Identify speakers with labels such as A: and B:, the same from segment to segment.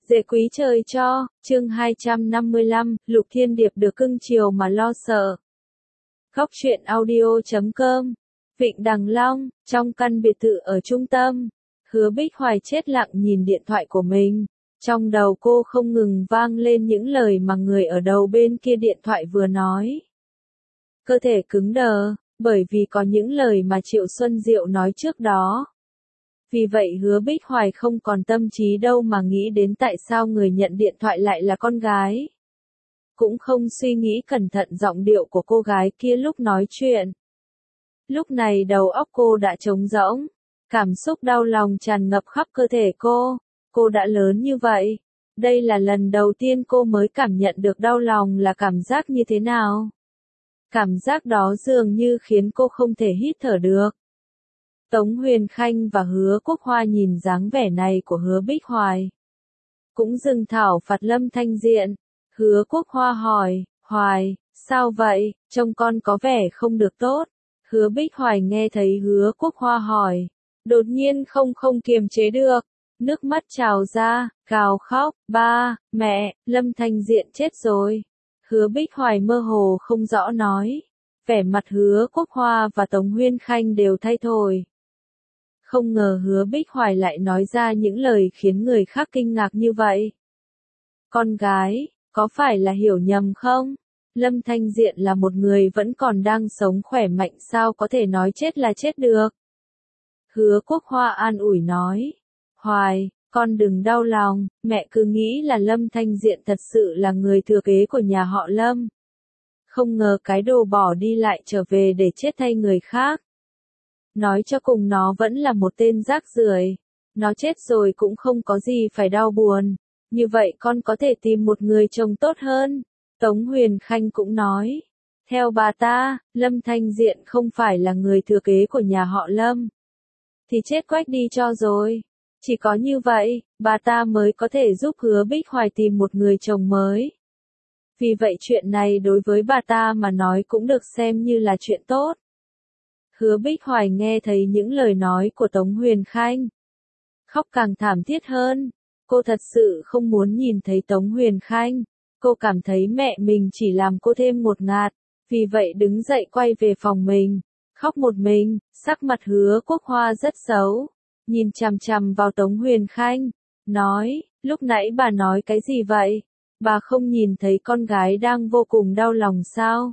A: Dễ quý trời cho, chương 255, Lục Thiên Điệp được cưng chiều mà lo sợ. Góc truyện audio.com. Vịnh Đằng Long, trong căn biệt thự ở trung tâm, Hứa Bích Hoài chết lặng nhìn điện thoại của mình. Trong đầu cô không ngừng vang lên những lời mà người ở đầu bên kia điện thoại vừa nói. Cơ thể cứng đờ, bởi vì có những lời mà Triệu Xuân Diệu nói trước đó. Vì vậy Hứa Bích Hoài không còn tâm trí đâu mà nghĩ đến tại sao người nhận điện thoại lại là con gái. Cũng không suy nghĩ cẩn thận giọng điệu của cô gái kia lúc nói chuyện. Lúc này đầu óc cô đã trống rỗng, cảm xúc đau lòng tràn ngập khắp cơ thể cô. Cô đã lớn như vậy, đây là lần đầu tiên cô mới cảm nhận được đau lòng là cảm giác như thế nào. Cảm giác đó dường như khiến cô không thể hít thở được. Tống Huyền Khanh và Hứa Quốc Hoa nhìn dáng vẻ này của Hứa Bích Hoài, cũng dừng thảo phạt Lâm Thanh Diện. Hứa Quốc Hoa hỏi, Hoài, sao vậy, trông con có vẻ không được tốt. Hứa Bích Hoài nghe thấy Hứa Quốc Hoa hỏi, đột nhiên không kiềm chế được, nước mắt trào ra, gào khóc, ba, mẹ, Lâm Thanh Diện chết rồi. Hứa Bích Hoài mơ hồ không rõ nói, vẻ mặt Hứa Quốc Hoa và Tống Huyền Khanh đều thay đổi. Không ngờ Hứa Bích Hoài lại nói ra những lời khiến người khác kinh ngạc như vậy. Con gái, có phải là hiểu nhầm không? Lâm Thanh Diện là một người vẫn còn đang sống khỏe mạnh sao có thể nói chết là chết được? Hứa Quốc Hoa an ủi nói, Hoài, con đừng đau lòng, mẹ cứ nghĩ là Lâm Thanh Diện thật sự là người thừa kế của nhà họ Lâm. Không ngờ cái đồ bỏ đi lại trở về để chết thay người khác. Nói cho cùng nó vẫn là một tên rác rưởi. Nó chết rồi cũng không có gì phải đau buồn. Như vậy con có thể tìm một người chồng tốt hơn. Tống Huyền Khanh cũng nói. Theo bà ta, Lâm Thanh Diện không phải là người thừa kế của nhà họ Lâm. Thì chết quách đi cho rồi. Chỉ có như vậy, bà ta mới có thể giúp Hứa Bích Hoài tìm một người chồng mới. Vì vậy chuyện này đối với bà ta mà nói cũng được xem như là chuyện tốt. Hứa Bích Hoài nghe thấy những lời nói của Tống Huyền Khanh, khóc càng thảm thiết hơn. Cô thật sự không muốn nhìn thấy Tống Huyền Khanh. Cô cảm thấy mẹ mình chỉ làm cô thêm ngột ngạt. Vì vậy đứng dậy quay về phòng mình, khóc một mình. Sắc mặt Hứa Quốc Hoa rất xấu, nhìn chằm chằm vào Tống Huyền Khanh, nói, lúc nãy bà nói cái gì vậy? Bà không nhìn thấy con gái đang vô cùng đau lòng sao?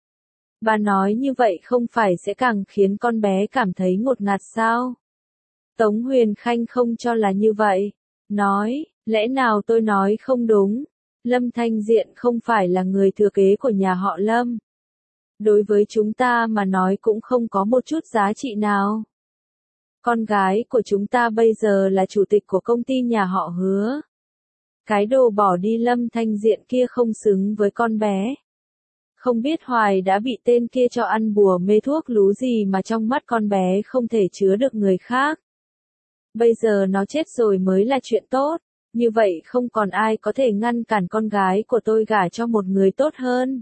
A: Bà nói như vậy không phải sẽ càng khiến con bé cảm thấy ngột ngạt sao? Tống Huyền Khanh không cho là như vậy. Nói, lẽ nào tôi nói không đúng? Lâm Thanh Diện không phải là người thừa kế của nhà họ Lâm. Đối với chúng ta mà nói cũng không có một chút giá trị nào. Con gái của chúng ta bây giờ là chủ tịch của công ty nhà họ Hứa. Cái đồ bỏ đi Lâm Thanh Diện kia không xứng với con bé. Không biết Hoài đã bị tên kia cho ăn bùa mê thuốc lú gì mà trong mắt con bé không thể chứa được người khác. Bây giờ nó chết rồi mới là chuyện tốt, như vậy không còn ai có thể ngăn cản con gái của tôi gả cho một người tốt hơn.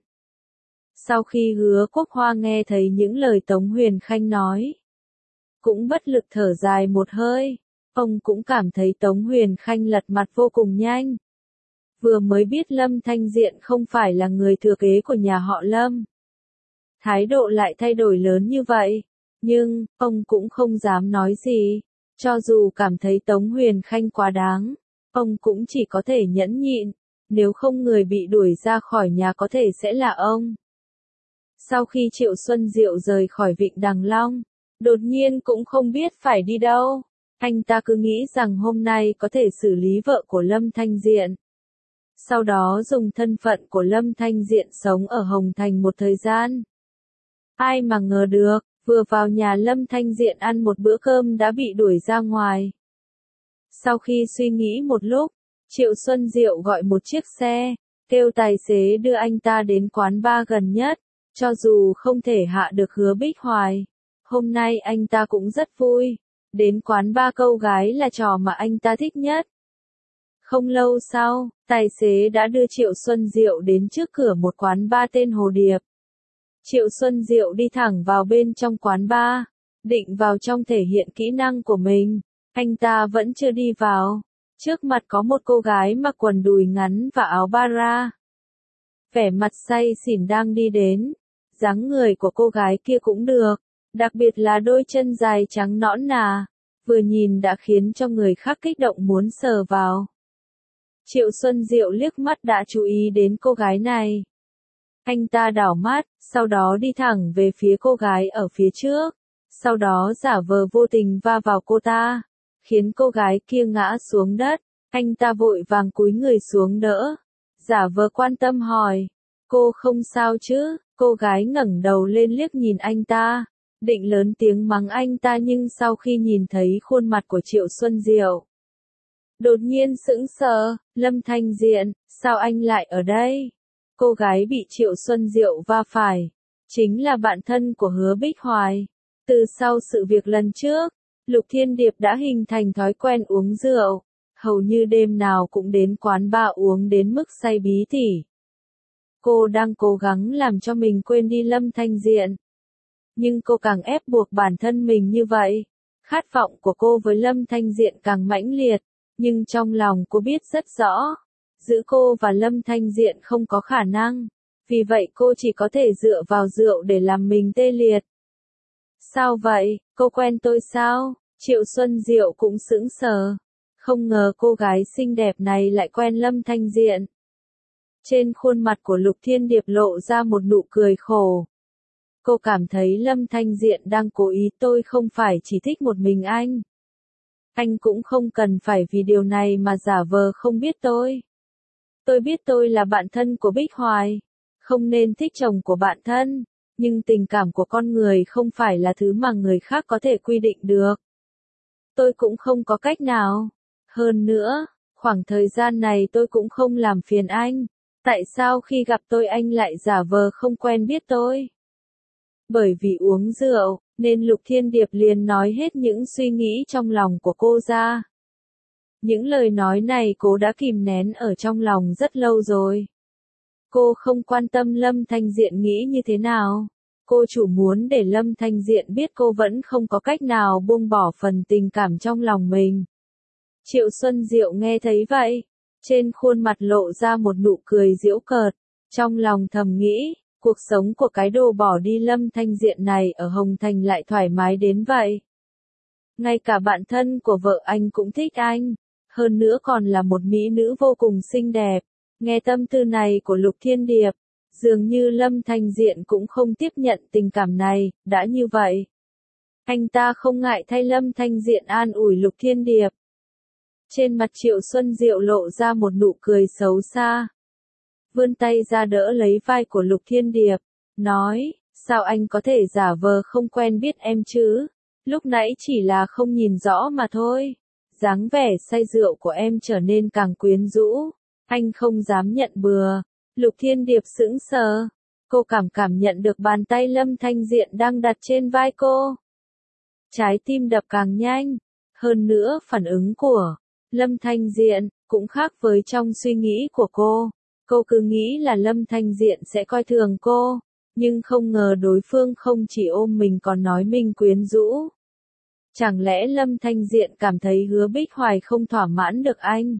A: Sau khi Hứa Quốc Hoa nghe thấy những lời Tống Huyền Khanh nói, cũng bất lực thở dài một hơi. Ông cũng cảm thấy Tống Huyền Khanh lật mặt vô cùng nhanh. Vừa mới biết Lâm Thanh Diện không phải là người thừa kế của nhà họ Lâm, thái độ lại thay đổi lớn như vậy. Nhưng, ông cũng không dám nói gì. Cho dù cảm thấy Tống Huyền Khanh quá đáng, ông cũng chỉ có thể nhẫn nhịn. Nếu không người bị đuổi ra khỏi nhà có thể sẽ là ông. Sau khi Triệu Xuân Diệu rời khỏi Vịnh Đằng Long, đột nhiên cũng không biết phải đi đâu. Anh ta cứ nghĩ rằng hôm nay có thể xử lý vợ của Lâm Thanh Diện. Sau đó dùng thân phận của Lâm Thanh Diện sống ở Hồng Thành một thời gian. Ai mà ngờ được, vừa vào nhà Lâm Thanh Diện ăn một bữa cơm đã bị đuổi ra ngoài. Sau khi suy nghĩ một lúc, Triệu Xuân Diệu gọi một chiếc xe, kêu tài xế đưa anh ta đến quán bar gần nhất. Cho dù không thể hạ được Hứa Bích Hoài, hôm nay anh ta cũng rất vui. Đến quán bar câu gái là trò mà anh ta thích nhất. Không lâu sau, tài xế đã đưa Triệu Xuân Diệu đến trước cửa một quán bar tên Hồ Điệp. Triệu Xuân Diệu đi thẳng vào bên trong quán bar, định vào trong thể hiện kỹ năng của mình. Anh ta vẫn chưa đi vào, Trước mặt có một cô gái mặc quần đùi ngắn và áo bara. Vẻ mặt say xỉn đang đi đến. Dáng người của cô gái kia cũng được, đặc biệt là đôi chân dài trắng nõn nà, vừa nhìn đã khiến cho người khác kích động muốn sờ vào. Triệu Xuân Diệu liếc mắt đã chú ý đến cô gái này. Anh ta đảo mắt, sau đó đi thẳng về phía cô gái ở phía trước, sau đó giả vờ vô tình va vào cô ta, khiến cô gái kia ngã xuống đất. Anh ta vội vàng cúi người xuống đỡ, giả vờ quan tâm hỏi, cô không sao chứ? Cô gái ngẩng đầu lên liếc nhìn anh ta, định lớn tiếng mắng anh ta nhưng sau khi nhìn thấy khuôn mặt của Triệu Xuân Diệu, đột nhiên sững sờ. Lâm Thanh Diện, sao anh lại ở đây? Cô gái bị Triệu Xuân Diệu va phải, chính là bạn thân của Hứa Bích Hoài. Từ sau sự việc lần trước, Lục Thiên Điệp đã hình thành thói quen uống rượu, hầu như đêm nào cũng đến quán bar uống đến mức say bí tỉ. Cô đang cố gắng làm cho mình quên đi Lâm Thanh Diện. Nhưng cô càng ép buộc bản thân mình như vậy, khát vọng của cô với Lâm Thanh Diện càng mãnh liệt, nhưng trong lòng cô biết rất rõ, giữa cô và Lâm Thanh Diện không có khả năng, vì vậy cô chỉ có thể dựa vào rượu để làm mình tê liệt. Sao vậy, cô quen tôi sao? Triệu Xuân Diệu cũng sững sờ, không ngờ cô gái xinh đẹp này lại quen Lâm Thanh Diện. Trên khuôn mặt của Lục Thiên Điệp lộ ra một nụ cười khổ. Cô cảm thấy Lâm Thanh Diện đang cố ý, tôi không phải chỉ thích một mình anh. Anh cũng không cần phải vì điều này mà giả vờ không biết tôi. Tôi biết tôi là bạn thân của Bích Hoài, không nên thích chồng của bạn thân, nhưng tình cảm của con người không phải là thứ mà người khác có thể quy định được. Tôi cũng không có cách nào. Hơn nữa, khoảng thời gian này tôi cũng không làm phiền anh. Tại sao khi gặp tôi anh lại giả vờ không quen biết tôi? Bởi vì uống rượu, nên Lục Thiên Điệp liền nói hết những suy nghĩ trong lòng của cô ra. Những lời nói này cô đã kìm nén ở trong lòng rất lâu rồi. Cô không quan tâm Lâm Thanh Diện nghĩ như thế nào. Cô chủ muốn để Lâm Thanh Diện biết cô vẫn không có cách nào buông bỏ phần tình cảm trong lòng mình. Triệu Xuân Diệu nghe thấy vậy, trên khuôn mặt lộ ra một nụ cười giễu cợt, trong lòng thầm nghĩ, cuộc sống của cái đồ bỏ đi Lâm Thanh Diện này ở Hồng Thành lại thoải mái đến vậy. Ngay cả bạn thân của vợ anh cũng thích anh, hơn nữa còn là một mỹ nữ vô cùng xinh đẹp. Nghe tâm tư này của Lục Thiên Điệp, dường như Lâm Thanh Diện cũng không tiếp nhận tình cảm này. Đã như vậy, anh ta không ngại thay Lâm Thanh Diện an ủi Lục Thiên Điệp. Trên mặt Triệu Xuân Diệu lộ ra một nụ cười xấu xa, vươn tay ra đỡ lấy vai của Lục Thiên Điệp, nói, sao anh có thể giả vờ không quen biết em chứ? Lúc nãy chỉ là không nhìn rõ mà thôi. Dáng vẻ say rượu của em trở nên càng quyến rũ, anh không dám nhận bừa. Lục Thiên Điệp sững sờ, cô cảm nhận được bàn tay Lâm Thanh Diện đang đặt trên vai cô. Trái tim đập càng nhanh, hơn nữa phản ứng của Lâm Thanh Diện cũng khác với trong suy nghĩ của cô. Cô cứ nghĩ là Lâm Thanh Diện sẽ coi thường cô, nhưng không ngờ đối phương không chỉ ôm mình còn nói mình quyến rũ. Chẳng lẽ Lâm Thanh Diện cảm thấy Hứa Bích Hoài không thỏa mãn được anh,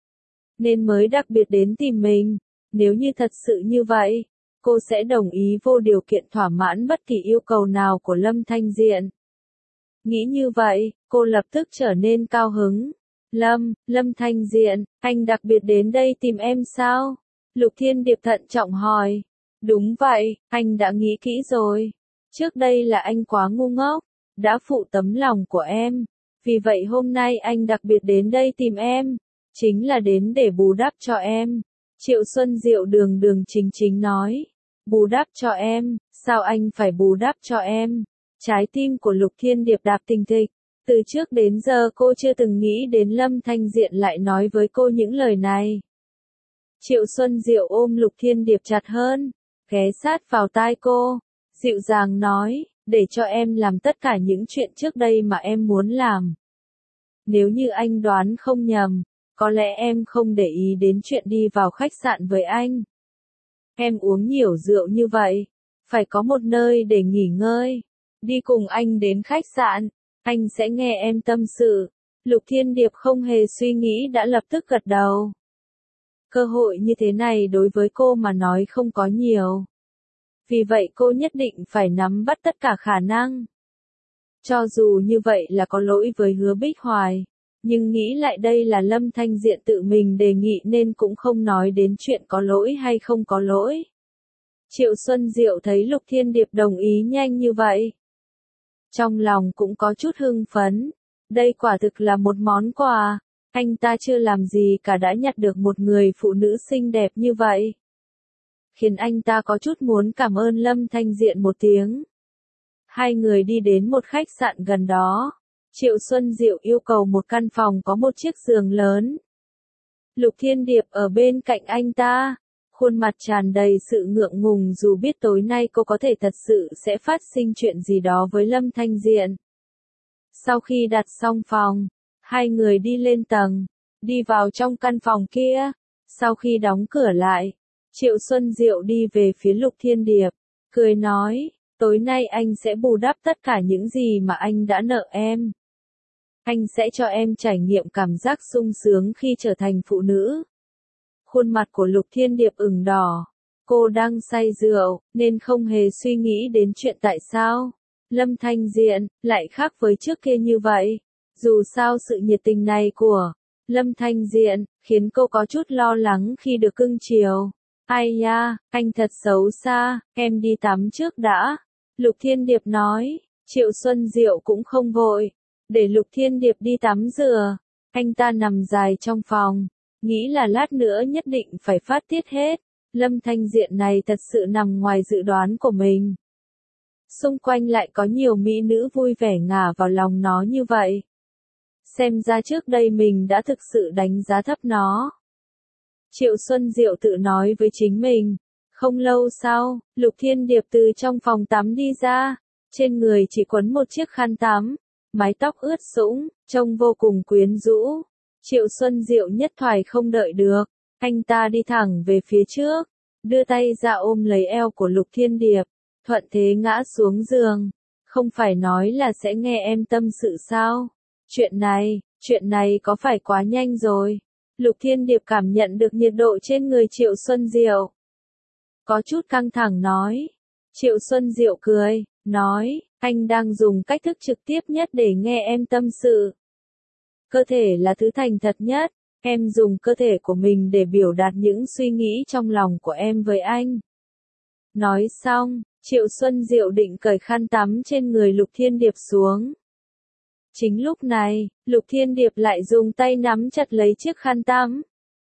A: nên mới đặc biệt đến tìm mình? Nếu như thật sự như vậy, cô sẽ đồng ý vô điều kiện thỏa mãn bất kỳ yêu cầu nào của Lâm Thanh Diện. Nghĩ như vậy, cô lập tức trở nên cao hứng. Lâm Thanh Diện, anh đặc biệt đến đây tìm em sao? Lục Thiên Điệp thận trọng hỏi. Đúng vậy, anh đã nghĩ kỹ rồi. Trước đây là anh quá ngu ngốc, đã phụ tấm lòng của em. Vì vậy hôm nay anh đặc biệt đến đây tìm em, chính là đến để bù đắp cho em. Triệu Xuân Diệu đường đường chính chính nói. Bù đắp cho em, sao anh phải bù đắp cho em? Trái tim của Lục Thiên Điệp đạp thình thịch. Từ trước đến giờ cô chưa từng nghĩ đến Lâm Thanh Diện lại nói với cô những lời này. Triệu Xuân Diệu ôm Lục Thiên Điệp chặt hơn, ghé sát vào tai cô, dịu dàng nói, để cho em làm tất cả những chuyện trước đây mà em muốn làm. Nếu như anh đoán không nhầm, có lẽ em không để ý đến chuyện đi vào khách sạn với anh. Em uống nhiều rượu như vậy, phải có một nơi để nghỉ ngơi. Đi cùng anh đến khách sạn, anh sẽ nghe em tâm sự. Lục Thiên Điệp không hề suy nghĩ đã lập tức gật đầu. Cơ hội như thế này đối với cô mà nói không có nhiều. Vì vậy cô nhất định phải nắm bắt tất cả khả năng. Cho dù như vậy là có lỗi với Hứa Bích Hoài, nhưng nghĩ lại đây là Lâm Thanh Diện tự mình đề nghị nên cũng không nói đến chuyện có lỗi hay không có lỗi. Triệu Xuân Diệu thấy Lục Thiên Điệp đồng ý nhanh như vậy. Trong lòng cũng có chút hưng phấn. Đây quả thực là một món quà. Anh ta chưa làm gì cả đã nhặt được một người phụ nữ xinh đẹp như vậy. Khiến anh ta có chút muốn cảm ơn Lâm Thanh Diện một tiếng. Hai người đi đến một khách sạn gần đó. Triệu Xuân Diệu yêu cầu một căn phòng có một chiếc giường lớn. Lục Thiên Điệp ở bên cạnh anh ta. Khuôn mặt tràn đầy sự ngượng ngùng dù biết tối nay cô có thể thật sự sẽ phát sinh chuyện gì đó với Lâm Thanh Diện. Sau khi đặt xong phòng, hai người đi lên tầng, đi vào trong căn phòng kia. Sau khi đóng cửa lại, Triệu Xuân Diệu đi về phía Lục Thiên Điệp, cười nói, tối nay anh sẽ bù đắp tất cả những gì mà anh đã nợ em. Anh sẽ cho em trải nghiệm cảm giác sung sướng khi trở thành phụ nữ. Khuôn mặt của Lục Thiên Điệp ửng đỏ. Cô đang say rượu, nên không hề suy nghĩ đến chuyện tại sao Lâm Thanh Diện lại khác với trước kia như vậy. Dù sao sự nhiệt tình này của Lâm Thanh Diện khiến cô có chút lo lắng khi được cưng chiều. Ai nha, anh thật xấu xa, em đi tắm trước đã. Lục Thiên Điệp nói. Triệu Xuân Diệu cũng không vội, để Lục Thiên Điệp đi tắm rửa. Anh ta nằm dài trong phòng, nghĩ là lát nữa nhất định phải phát tiết hết. Lâm Thanh Diện này thật sự nằm ngoài dự đoán của mình. Xung quanh lại có nhiều mỹ nữ vui vẻ ngả vào lòng nó như vậy. Xem ra trước đây mình đã thực sự đánh giá thấp nó. Triệu Xuân Diệu tự nói với chính mình. Không lâu sau, Lục Thiên Điệp từ trong phòng tắm đi ra. Trên người chỉ quấn một chiếc khăn tắm. Mái tóc ướt sũng, trông vô cùng quyến rũ. Triệu Xuân Diệu nhất thời không đợi được. Anh ta đi thẳng về phía trước. Đưa tay ra ôm lấy eo của Lục Thiên Điệp. Thuận thế ngã xuống giường. Không phải nói là sẽ nghe em tâm sự sao? Chuyện này có phải quá nhanh rồi? Lục Thiên Điệp cảm nhận được nhiệt độ trên người Triệu Xuân Diệu. Có chút căng thẳng nói. Triệu Xuân Diệu cười, nói, anh đang dùng cách thức trực tiếp nhất để nghe em tâm sự. Cơ thể là thứ thành thật nhất, em dùng cơ thể của mình để biểu đạt những suy nghĩ trong lòng của em với anh. Nói xong, Triệu Xuân Diệu định cởi khăn tắm trên người Lục Thiên Điệp xuống. Chính lúc này, Lục Thiên Điệp lại dùng tay nắm chặt lấy chiếc khăn tắm.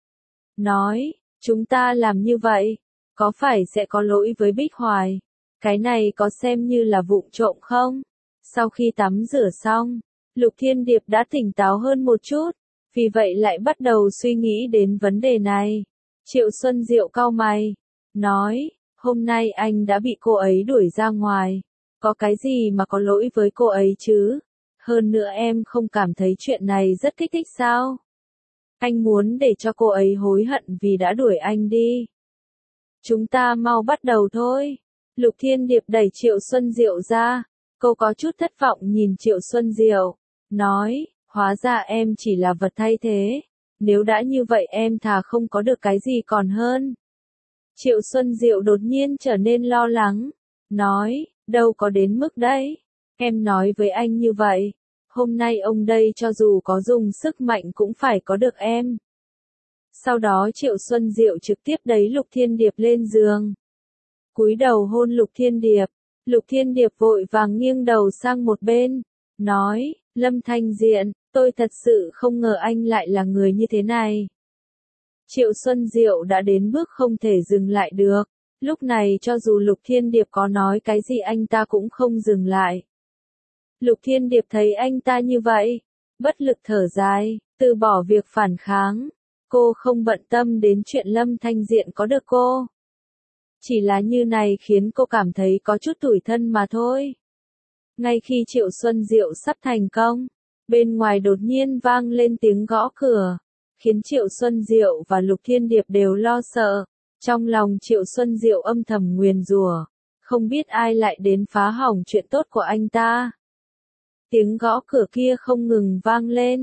A: Nói, chúng ta làm như vậy, có phải sẽ có lỗi với Bích Hoài? Cái này có xem như là vụng trộm không? Sau khi tắm rửa xong, Lục Thiên Điệp đã tỉnh táo hơn một chút, vì vậy lại bắt đầu suy nghĩ đến vấn đề này. Triệu Xuân Diệu cau mày, nói, hôm nay anh đã bị cô ấy đuổi ra ngoài, có cái gì mà có lỗi với cô ấy chứ? Hơn nữa em không cảm thấy chuyện này rất kích thích sao? Anh muốn để cho cô ấy hối hận vì đã đuổi anh đi. Chúng ta mau bắt đầu thôi. Lục Thiên Điệp đẩy Triệu Xuân Diệu ra. Cô có chút thất vọng nhìn Triệu Xuân Diệu. Nói, hóa ra em chỉ là vật thay thế. Nếu đã như vậy em thà không có được cái gì còn hơn. Triệu Xuân Diệu đột nhiên trở nên lo lắng. Nói, đâu có đến mức đấy. Em nói với anh như vậy. Hôm nay ông đây cho dù có dùng sức mạnh cũng phải có được em. Sau đó Triệu Xuân Diệu trực tiếp đẩy Lục Thiên Điệp lên giường. Cúi đầu hôn Lục Thiên Điệp. Lục Thiên Điệp vội vàng nghiêng đầu sang một bên. Nói, Lâm Thanh Diện, tôi thật sự không ngờ anh lại là người như thế này. Triệu Xuân Diệu đã đến bước không thể dừng lại được. Lúc này cho dù Lục Thiên Điệp có nói cái gì anh ta cũng không dừng lại. Lục Thiên Điệp thấy anh ta như vậy, bất lực thở dài, từ bỏ việc phản kháng. Cô không bận tâm đến chuyện Lâm Thanh Diện có được cô. Chỉ là như này khiến cô cảm thấy có chút tủi thân mà thôi. Ngay khi Triệu Xuân Diệu sắp thành công, bên ngoài đột nhiên vang lên tiếng gõ cửa, khiến Triệu Xuân Diệu và Lục Thiên Điệp đều lo sợ. Trong lòng Triệu Xuân Diệu âm thầm nguyền rủa, không biết ai lại đến phá hỏng chuyện tốt của anh ta. Tiếng gõ cửa kia không ngừng vang lên,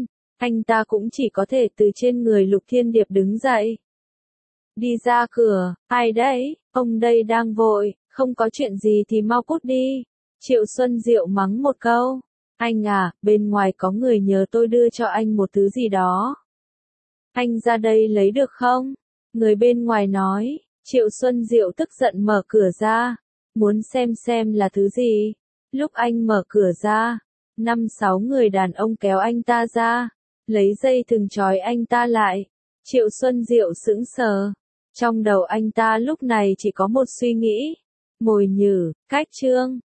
A: Anh ta cũng chỉ có thể từ trên người Lục Thiên Điệp đứng dậy. Đi ra cửa, ai đấy, ông đây đang vội, không có chuyện gì thì mau cút đi. Triệu Xuân Diệu mắng một câu. Anh à, bên ngoài có người nhờ tôi đưa cho anh một thứ gì đó. Anh ra đây lấy được không? Người bên ngoài nói. Triệu Xuân Diệu tức giận mở cửa ra. Muốn xem là thứ gì. Lúc anh mở cửa ra, 5-6 người đàn ông kéo anh ta ra, lấy dây thừng trói anh ta lại. Triệu Xuân Diệu sững sờ. Trong đầu anh ta lúc này chỉ có một suy nghĩ. Mồi nhử, cách trương.